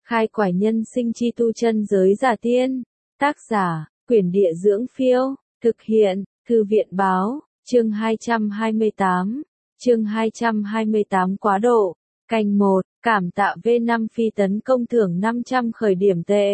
Khai quải nhân sinh chi tu chân giới giả tiên. Tác giả, Quyển Địa Dưỡng Phiêu. Thực hiện, Thư viện Báo. Chương 228. Chương 228 quá độ. Canh 1, cảm tạ V5 phi tấn công thưởng 500 khởi điểm tệ.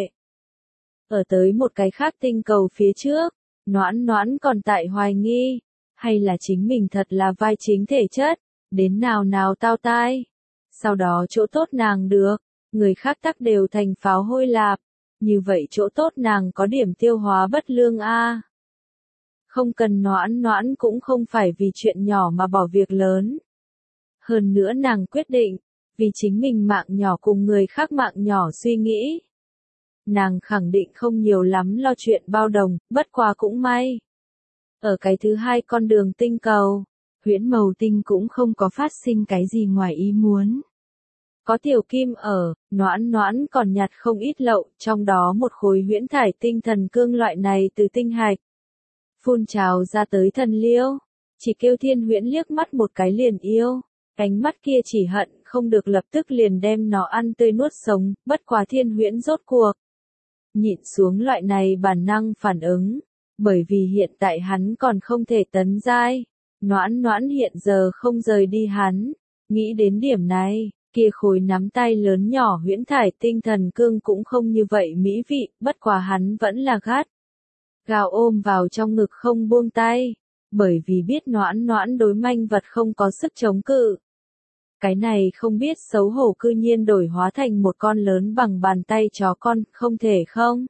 Ở tới một cái khác tinh cầu phía trước, Noãn Noãn còn tại hoài nghi, hay là chính mình thật là vai chính thể chất, đến nào nào tao tai. Sau đó chỗ tốt nàng được, người khác tắc đều thành pháo hôi lạp, như vậy chỗ tốt nàng có điểm tiêu hóa bất lương a. Không cần Noãn Noãn cũng không phải vì chuyện nhỏ mà bỏ việc lớn. Hơn nữa nàng quyết định, vì chính mình mạng nhỏ cùng người khác mạng nhỏ suy nghĩ. Nàng khẳng định không nhiều lắm lo chuyện bao đồng, bất quá cũng may. Ở cái thứ hai con đường tinh cầu, Huyễn Mầu Tinh cũng không có phát sinh cái gì ngoài ý muốn. Có tiểu kim ở, Noãn Noãn còn nhặt không ít lậu, trong đó một khối huyễn thải tinh thần cương loại này từ tinh hạch. Phun trào ra tới thần liêu, chỉ kêu Thiên Huyễn liếc mắt một cái liền yêu, ánh mắt kia chỉ hận không được lập tức liền đem nó ăn tươi nuốt sống, bất quá Thiên Huyễn rốt cuộc. Nhịn xuống loại này bản năng phản ứng, bởi vì hiện tại hắn còn không thể tấn giai, Noãn Noãn hiện giờ không rời đi hắn, nghĩ đến điểm này, kia khối nắm tay lớn nhỏ huyễn thải tinh thần cương cũng không như vậy mỹ vị, bất quá hắn vẫn là gắt. Gào ôm vào trong ngực không buông tay, bởi vì biết Noãn Noãn đối manh vật không có sức chống cự. Cái này không biết xấu hổ cư nhiên đổi hóa thành một con lớn bằng bàn tay chó con, không thể không?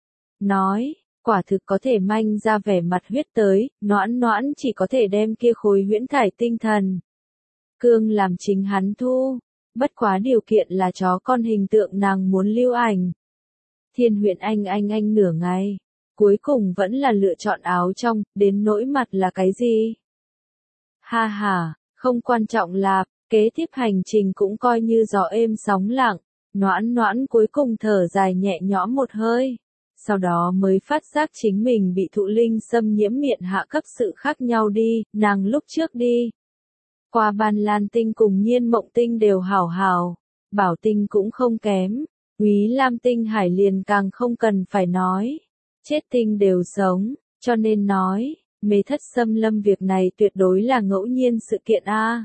Nói, quả thực có thể manh ra vẻ mặt huyết tới, Noãn Noãn chỉ có thể đem kia khối huyễn thải tinh thần cương làm chính hắn thu, bất quá điều kiện là chó con hình tượng nàng muốn lưu ảnh. Thiên Huyễn anh nửa ngày, cuối cùng vẫn là lựa chọn áo trong, đến nỗi mặt là cái gì? Ha ha, không quan trọng là, kế tiếp hành trình cũng coi như gió êm sóng lặng, Noãn Noãn cuối cùng thở dài nhẹ nhõm một hơi, sau đó mới phát giác chính mình bị thụ linh xâm nhiễm miệng hạ cấp sự khác nhau đi, nàng lúc trước đi. Qua Ban Lan Tinh cùng Nhiên Mộng Tinh đều hảo hảo, Bảo Tinh cũng không kém, Quý Lam Tinh Hải liền càng không cần phải nói, chết tinh đều sống, cho nên nói, mê thất xâm lâm việc này tuyệt đối là ngẫu nhiên sự kiện a.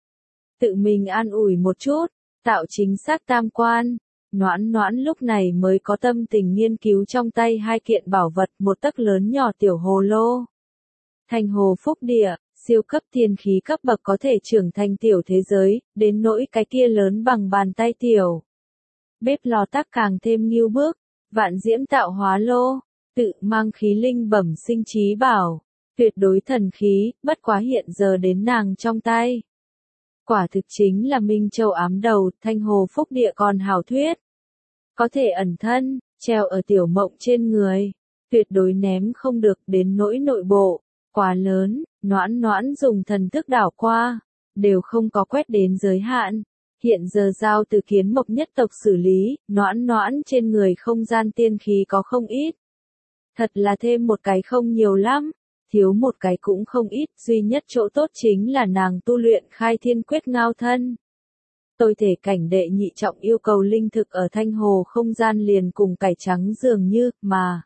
Tự mình an ủi một chút, tạo chính xác tam quan, Noãn Noãn lúc này mới có tâm tình nghiên cứu trong tay hai kiện bảo vật, một tấc lớn nhỏ tiểu hồ lô. Thành hồ phúc địa, siêu cấp thiên khí cấp bậc có thể trưởng thành tiểu thế giới, đến nỗi cái kia lớn bằng bàn tay tiểu. Bếp lò tắc càng thêm nghiêu bước, vạn diễm tạo hóa lô, tự mang khí linh bẩm sinh trí bảo, tuyệt đối thần khí, bất quá hiện giờ đến nàng trong tay. Quả thực chính là Minh Châu ám đầu, thanh hồ phúc địa còn hảo thuyết. Có thể ẩn thân, treo ở tiểu mộng trên người, tuyệt đối ném không được, đến nỗi nội bộ, quá lớn, Noãn Noãn dùng thần thức đảo qua, đều không có quét đến giới hạn. Hiện giờ giao từ Kiến Mộc nhất tộc xử lý, Noãn Noãn trên người không gian tiên khí có không ít. Thật là thêm một cái không nhiều lắm, thiếu một cái cũng không ít, duy nhất chỗ tốt chính là nàng tu luyện khai thiên quyết ngao thân. Tôi thể cảnh đệ nhị trọng yêu cầu linh thực ở thanh hồ không gian liền cùng cải trắng dường như, mà.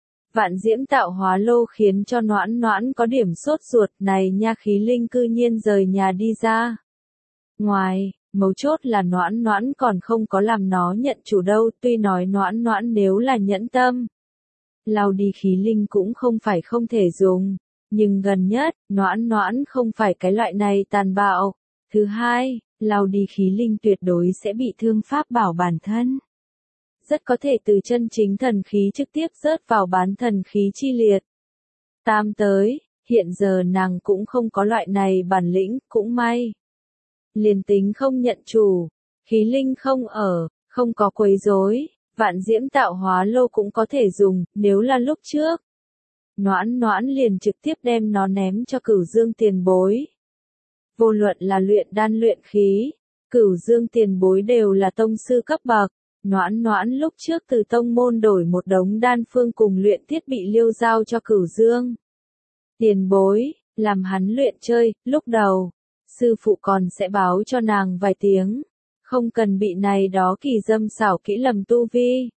Vạn diễm tạo hóa lô khiến cho Noãn Noãn có điểm sốt ruột, này nha khí linh cư nhiên rời nhà đi ra. Ngoài, mấu chốt là Noãn Noãn còn không có làm nó nhận chủ đâu, tuy nói Noãn Noãn nếu là nhẫn tâm. Lao đi khí linh cũng không phải không thể dùng, nhưng gần nhất, Noãn Noãn không phải cái loại này tàn bạo. Thứ hai, lao đi khí linh tuyệt đối sẽ bị thương pháp bảo bản thân. Rất có thể từ chân chính thần khí trực tiếp rớt vào bán thần khí chi liệt. Tam tới, hiện giờ nàng cũng không có loại này bản lĩnh, cũng may. Liền tính không nhận chủ, khí linh không ở, không có quấy rối, vạn diễm tạo hóa lô cũng có thể dùng, nếu là lúc trước. Noãn Noãn liền trực tiếp đem nó ném cho Cửu Dương tiền bối. Vô luận là luyện đan luyện khí, Cửu Dương tiền bối đều là tông sư cấp bậc. Noãn Noãn lúc trước từ tông môn đổi một đống đan phương cùng luyện thiết bị liêu giao cho Cửu Dương tiền bối, làm hắn luyện chơi, lúc đầu, sư phụ còn sẽ báo cho nàng vài tiếng, không cần bị này đó kỳ dâm xảo kỹ lầm tu vi.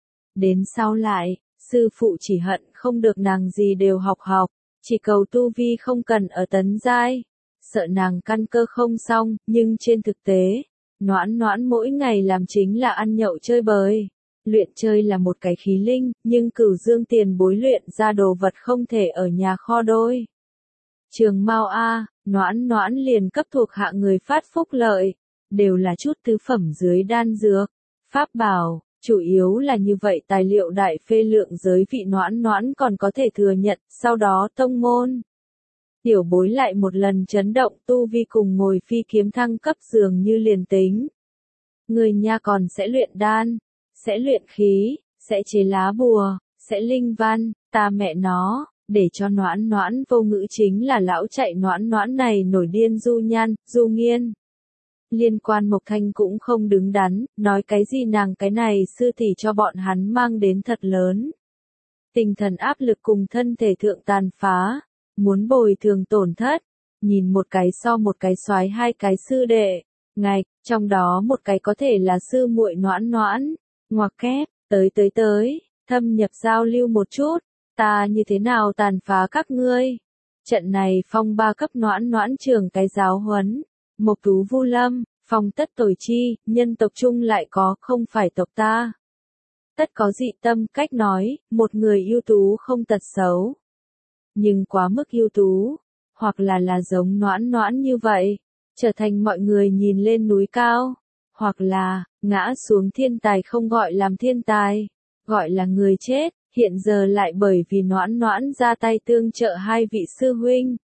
Đến sau lại, sư phụ chỉ hận không được nàng gì đều học học, chỉ cầu tu vi không cần ở tấn giai, sợ nàng căn cơ không xong, nhưng trên thực tế, Noãn Noãn mỗi ngày làm chính là ăn nhậu chơi bời. Luyện chơi là một cái khí linh, nhưng Cửu Dương tiền bối luyện ra đồ vật không thể ở nhà kho đôi. Trường Mao A, Noãn Noãn liền cấp thuộc hạ người phát phúc lợi, đều là chút tứ phẩm dưới đan dược, pháp bảo, chủ yếu là như vậy tài liệu đại phê lượng giới vị Noãn Noãn còn có thể thừa nhận, sau đó tông môn. Tiểu bối lại một lần chấn động tu vi cùng ngồi phi kiếm thăng cấp dường như liền tính. Người nha còn sẽ luyện đan, sẽ luyện khí, sẽ chế lá bùa, sẽ linh văn, ta mẹ nó, để cho Noãn Noãn vô ngữ chính là lão chạy Noãn Noãn này nổi điên Du Nhan, Du Nghiên. Liên quan Mộc Thanh cũng không đứng đắn, nói cái gì nàng cái này sư tỷ cho bọn hắn mang đến thật lớn. Tinh thần áp lực cùng thân thể thượng tàn phá, muốn bồi thường tổn thất, nhìn một cái so một cái soái hai cái sư đệ, ngạch, trong đó một cái có thể là sư muội Noãn Noãn, ngoặc kép, tới, thâm nhập giao lưu một chút, ta như thế nào tàn phá các ngươi. Trận này phong ba cấp Noãn Noãn trường cái giáo huấn, Mộc Tú Vu Lâm, phong tất tồi chi, nhân tộc chung lại có, không phải tộc ta. Tất có dị tâm cách nói, một người ưu tú không tật xấu. Nhưng quá mức ưu tú, hoặc là giống Noãn Noãn như vậy, trở thành mọi người nhìn lên núi cao, hoặc là, ngã xuống thiên tài không gọi làm thiên tài, gọi là người chết, hiện giờ lại bởi vì Noãn Noãn ra tay tương trợ hai vị sư huynh,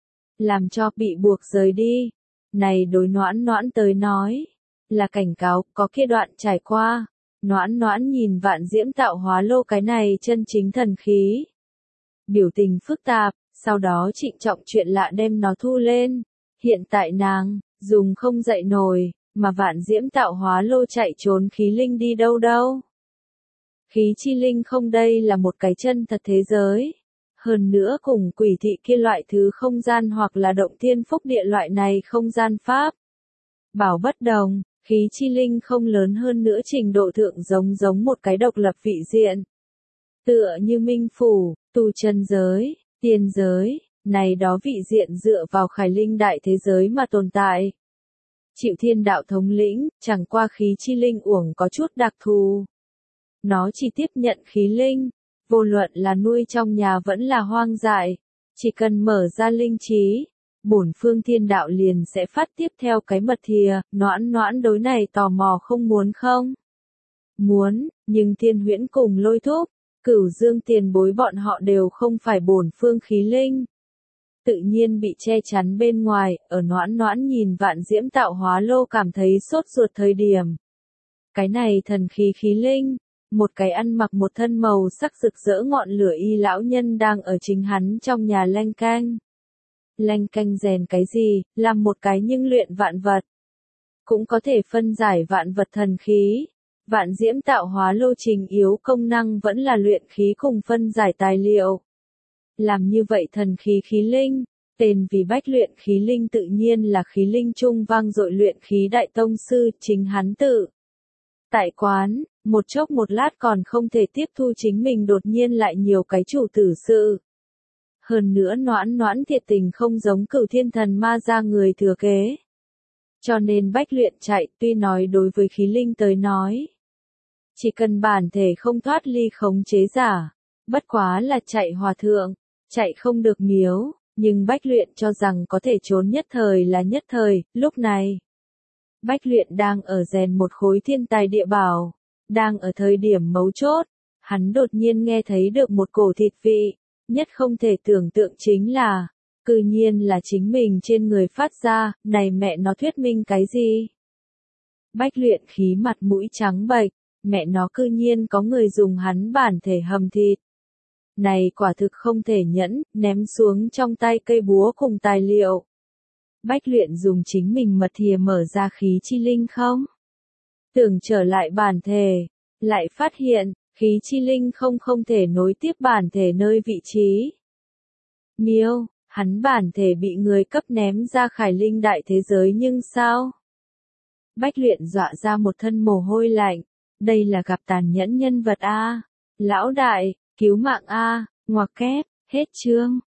làm cho bị buộc rời đi. Này đối Noãn Noãn tới nói, là cảnh cáo, có kia đoạn trải qua. Noãn Noãn nhìn Vạn Diễm Tạo Hóa Lô cái này chân chính thần khí. Biểu tình phức tạp, sau đó trịnh trọng chuyện lạ đem nó thu lên. Hiện tại nàng, dùng không dậy nổi, mà Vạn Diễm Tạo Hóa Lô chạy trốn khí linh đi đâu đâu. Khí chi linh không đây là một cái chân thật thế giới. Hơn nữa cùng quỷ thị kia loại thứ không gian hoặc là động thiên phúc địa loại này không gian pháp. Bảo bất đồng, khí chi linh không lớn hơn nữa trình độ thượng giống một cái độc lập vị diện. Tựa như minh phủ, tu chân giới, tiên giới, này đó vị diện dựa vào khải linh đại thế giới mà tồn tại. Chịu thiên đạo thống lĩnh, chẳng qua khí chi linh uổng có chút đặc thù. Nó chỉ tiếp nhận khí linh, vô luận là nuôi trong nhà vẫn là hoang dại, chỉ cần mở ra linh trí, bổn phương thiên đạo liền sẽ phát tiếp theo cái mật thìa. Noãn Noãn đối này tò mò không muốn không? Muốn, nhưng Thiên Huyễn cùng Lôi Thúc, Cửu Dương tiền bối bọn họ đều không phải bổn phương khí linh. Tự nhiên bị che chắn bên ngoài, ở Noãn Noãn nhìn Vạn Diễm Tạo Hóa Lô cảm thấy sốt ruột thời điểm. Cái này thần khí khí linh, một cái ăn mặc một thân màu sắc rực rỡ ngọn lửa y lão nhân đang ở chính hắn trong nhà lanh canh. Lanh canh rèn cái gì, làm một cái nhưng luyện vạn vật. Cũng có thể phân giải vạn vật thần khí. Vạn Diễm Tạo Hóa Lô trình yếu công năng vẫn là luyện khí cùng phân giải tài liệu. Làm như vậy thần khí khí linh, tên vì Bách luyện khí linh tự nhiên là khí linh trung vang dội luyện khí đại tông sư, chính hắn tự. Tại quán, một chốc một lát còn không thể tiếp thu chính mình đột nhiên lại nhiều cái chủ tử sự. Hơn nữa Noãn Noãn thiệt tình không giống Cửu Thiên Thần Ma ra người thừa kế. Cho nên Bách luyện chạy, tuy nói đối với khí linh tới nói, chỉ cần bản thể không thoát ly khống chế giả, bất quá là chạy hòa thượng, chạy không được miếu, nhưng Bách luyện cho rằng có thể trốn nhất thời là nhất thời. Lúc này, Bách luyện đang ở rèn một khối thiên tài địa bảo, đang ở thời điểm mấu chốt, hắn đột nhiên nghe thấy được một cổ thịt vị, nhất không thể tưởng tượng chính là, cư nhiên là chính mình trên người phát ra, này mẹ nó thuyết minh cái gì? Bách luyện khí mặt mũi trắng bệch, mẹ nó cư nhiên có người dùng hắn bản thể hầm thịt. Này quả thực không thể nhẫn, ném xuống trong tay cây búa cùng tài liệu. Bách luyện dùng chính mình mật thìa mở ra khí chi linh không? Tưởng trở lại bản thể, lại phát hiện, khí chi linh không thể nối tiếp bản thể nơi vị trí. Miêu, hắn bản thể bị người cấp ném ra khải linh đại thế giới nhưng sao? Bách Luyện dọa ra một thân mồ hôi lạnh. Đây là gặp tàn nhẫn nhân vật a. Lão đại, cứu mạng a, ngoặc kép, hết chương.